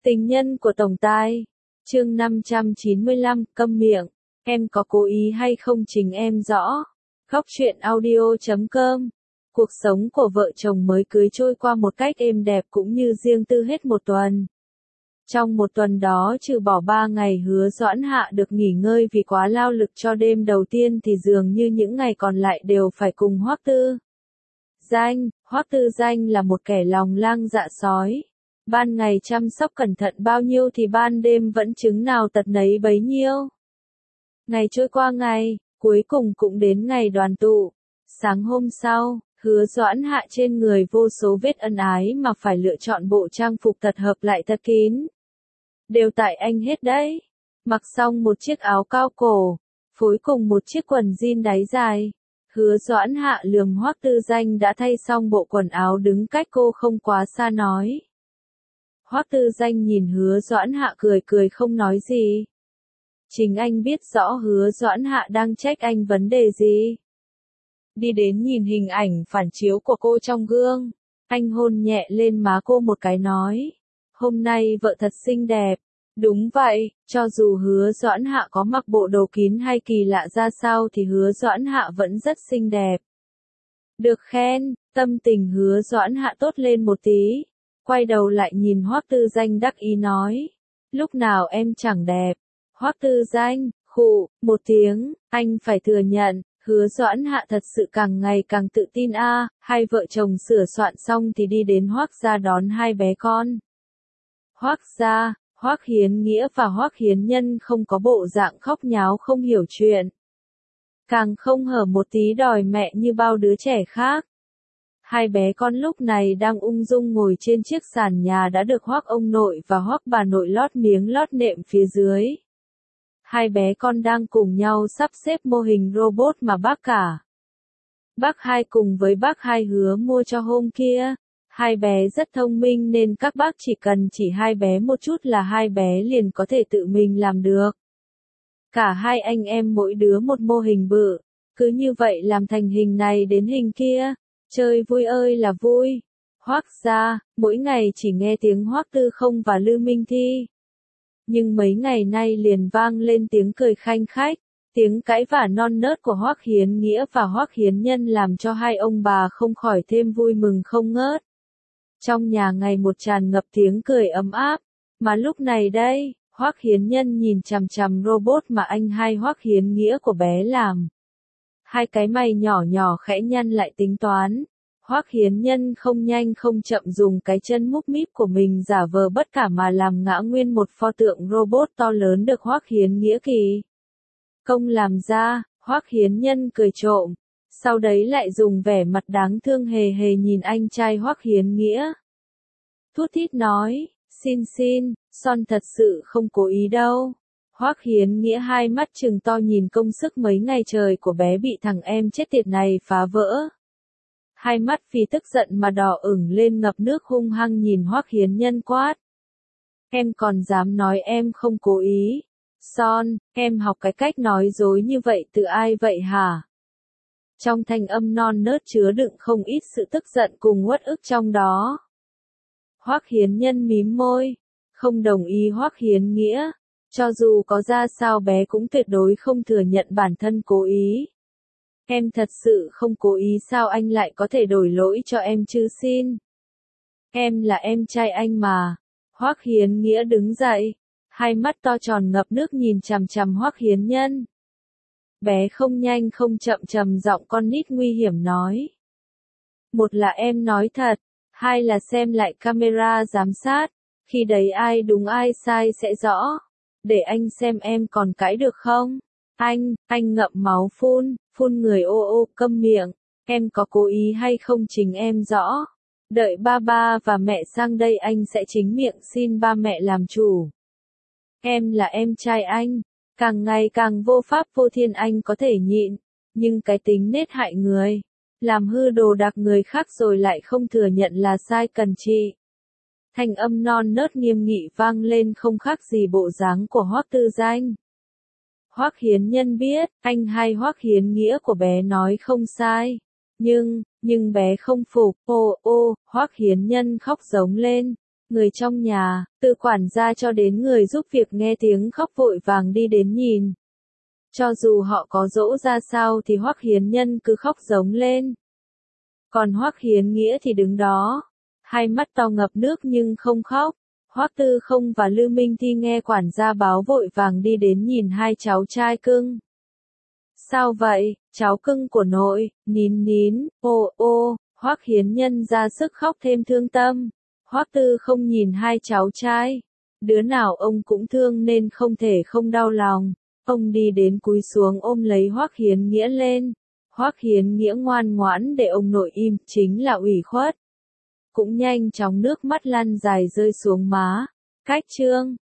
Tình nhân của tổng tài. Chương 595, câm miệng. Em có cố ý hay không chính em rõ. Góc truyện audio.com. Cuộc sống của vợ chồng mới cưới trôi qua một cách êm đẹp cũng như riêng tư hết một tuần. Trong một tuần đó trừ bỏ 3 ngày Hứa Doãn Hạ được nghỉ ngơi vì quá lao lực cho đêm đầu tiên thì dường như những ngày còn lại đều phải cùng Hoắc Tư Danh là một kẻ lòng lang dạ sói. Ban ngày chăm sóc cẩn thận bao nhiêu thì ban đêm vẫn chứng nào tật nấy bấy nhiêu. Ngày trôi qua ngày, cuối cùng cũng đến ngày đoàn tụ. Sáng hôm sau, Hứa Doãn Hạ trên người vô số vết ân ái mà phải lựa chọn bộ trang phục thật hợp lại thật kín. Đều tại anh hết đấy. Mặc xong một chiếc áo cao cổ, phối cùng một chiếc quần jean đáy dài. Hứa Doãn Hạ lườm Hoắc Tư Danh đã thay xong bộ quần áo đứng cách cô không quá xa nói. Hoắc Tư Danh nhìn Hứa Doãn Hạ cười cười không nói gì. Chính anh biết rõ Hứa Doãn Hạ đang trách anh vấn đề gì. Đi đến nhìn hình ảnh phản chiếu của cô trong gương, anh hôn nhẹ lên má cô một cái nói. Hôm nay vợ thật xinh đẹp. Đúng vậy, cho dù Hứa Doãn Hạ có mặc bộ đồ kín hay kỳ lạ ra sao thì Hứa Doãn Hạ vẫn rất xinh đẹp. Được khen, tâm tình Hứa Doãn Hạ tốt lên một tí. Quay đầu lại nhìn Hoắc Tư Danh đắc ý nói. Lúc nào em chẳng đẹp. Hoắc Tư Danh, khụ, một tiếng, anh phải thừa nhận, Hứa Doãn Hạ thật sự càng ngày càng tự tin a. Hai vợ chồng sửa soạn xong thì đi đến Hoắc gia đón hai bé con. Hoắc gia, Hoắc Hiến Nghĩa và Hoắc Hiến Nhân không có bộ dạng khóc nháo không hiểu chuyện. Càng không hở một tí đòi mẹ như bao đứa trẻ khác. Hai bé con lúc này đang ung dung ngồi trên chiếc sàn nhà đã được Hoắc ông nội và Hoắc bà nội lót miếng lót nệm phía dưới. Hai bé con đang cùng nhau sắp xếp mô hình robot mà bác Hai cùng với bác Hai hứa mua cho hôm kia. Hai bé rất thông minh nên các bác chỉ cần chỉ hai bé một chút là hai bé liền có thể tự mình làm được. Cả hai anh em mỗi đứa một mô hình bự, cứ như vậy làm thành hình này đến hình kia, chơi vui ơi là vui. Hoắc gia, mỗi ngày chỉ nghe tiếng Hoắc Tư Không và Lư Minh Thi. Nhưng mấy ngày nay liền vang lên tiếng cười khanh khách, tiếng cãi vả non nớt của Hoắc Hiến Nghĩa và Hoắc Hiến Nhân làm cho hai ông bà không khỏi thêm vui mừng không ngớt. Trong nhà ngày một tràn ngập tiếng cười ấm áp, mà lúc này đây, Hoắc Hiến Nhân nhìn chằm chằm robot mà anh hai Hoắc Hiến Nghĩa của bé làm. Hai cái mày nhỏ nhỏ khẽ nhăn lại tính toán. Hoắc Hiến Nhân không nhanh không chậm dùng cái chân múp míp của mình giả vờ bất cả mà làm ngã nguyên một pho tượng robot to lớn được Hoắc Hiến Nghĩa kỳ công làm ra. Hoắc Hiến Nhân cười trộm, sau đấy lại dùng vẻ mặt đáng thương hề hề nhìn anh trai Hoắc Hiến Nghĩa. Thút thít nói, xin, son thật sự không cố ý đâu. Hoắc Hiến Nghĩa hai mắt trừng to nhìn công sức mấy ngày trời của bé bị thằng em chết tiệt này phá vỡ. Hai mắt vì tức giận mà đỏ ửng lên ngập nước hung hăng nhìn Hoắc Hiến Nhân quát. Em còn dám nói em không cố ý. Son, em học cái cách nói dối như vậy từ ai vậy hả? Trong thanh âm non nớt chứa đựng không ít sự tức giận cùng uất ức trong đó. Hoắc Hiến Nhân mím môi, không đồng ý Hoắc Hiến Nghĩa. Cho dù có ra sao bé cũng tuyệt đối không thừa nhận bản thân cố ý. Em thật sự không cố ý sao anh lại có thể đổi lỗi cho em chứ xin. Em là em trai anh mà. Hoắc Hiến Nghĩa đứng dậy, hai mắt to tròn ngập nước nhìn chằm chằm Hoắc Hiến Nhân. Bé không nhanh không chậm trầm giọng con nít nguy hiểm nói. Một là em nói thật, hai là xem lại camera giám sát, khi đấy ai đúng ai sai sẽ rõ. Để anh xem em còn cãi được không? Anh ngậm máu phun người ô câm miệng, em có cố ý hay không chính em rõ. Đợi ba và mẹ sang đây anh sẽ chính miệng xin ba mẹ làm chủ. Em là em trai anh, càng ngày càng vô pháp vô thiên anh có thể nhịn, nhưng cái tính nết hại người, làm hư đồ đạc người khác rồi lại không thừa nhận là sai cần trị. Thanh âm non nớt nghiêm nghị vang lên không khác gì bộ dáng của Hoắc Tư Danh. Hoắc Hiến Nhân biết, anh hai Hoắc Hiến Nghĩa của bé nói không sai. Nhưng bé không phục, Hoắc Hiến Nhân khóc giống lên. Người trong nhà, từ quản gia cho đến người giúp việc nghe tiếng khóc vội vàng đi đến nhìn. Cho dù họ có dỗ ra sao thì Hoắc Hiến Nhân cứ khóc giống lên. Còn Hoắc Hiến Nghĩa thì đứng đó, hai mắt to ngập nước nhưng không khóc. Hoắc Tư Không và Lư Minh Thi nghe quản gia báo vội vàng đi đến nhìn hai cháu trai cưng. Sao vậy, cháu cưng của nội, nín nín, ô, Hoắc Hiến Nhân ra sức khóc thêm thương tâm. Hoắc Tư Không nhìn hai cháu trai, đứa nào ông cũng thương nên không thể không đau lòng. Ông đi đến cúi xuống ôm lấy Hoắc Hiến Nghĩa lên. Hoắc Hiến Nghĩa ngoan ngoãn để ông nội im, chính là ủy khuất. Cũng nhanh chóng nước mắt lăn dài rơi xuống má. Cách chương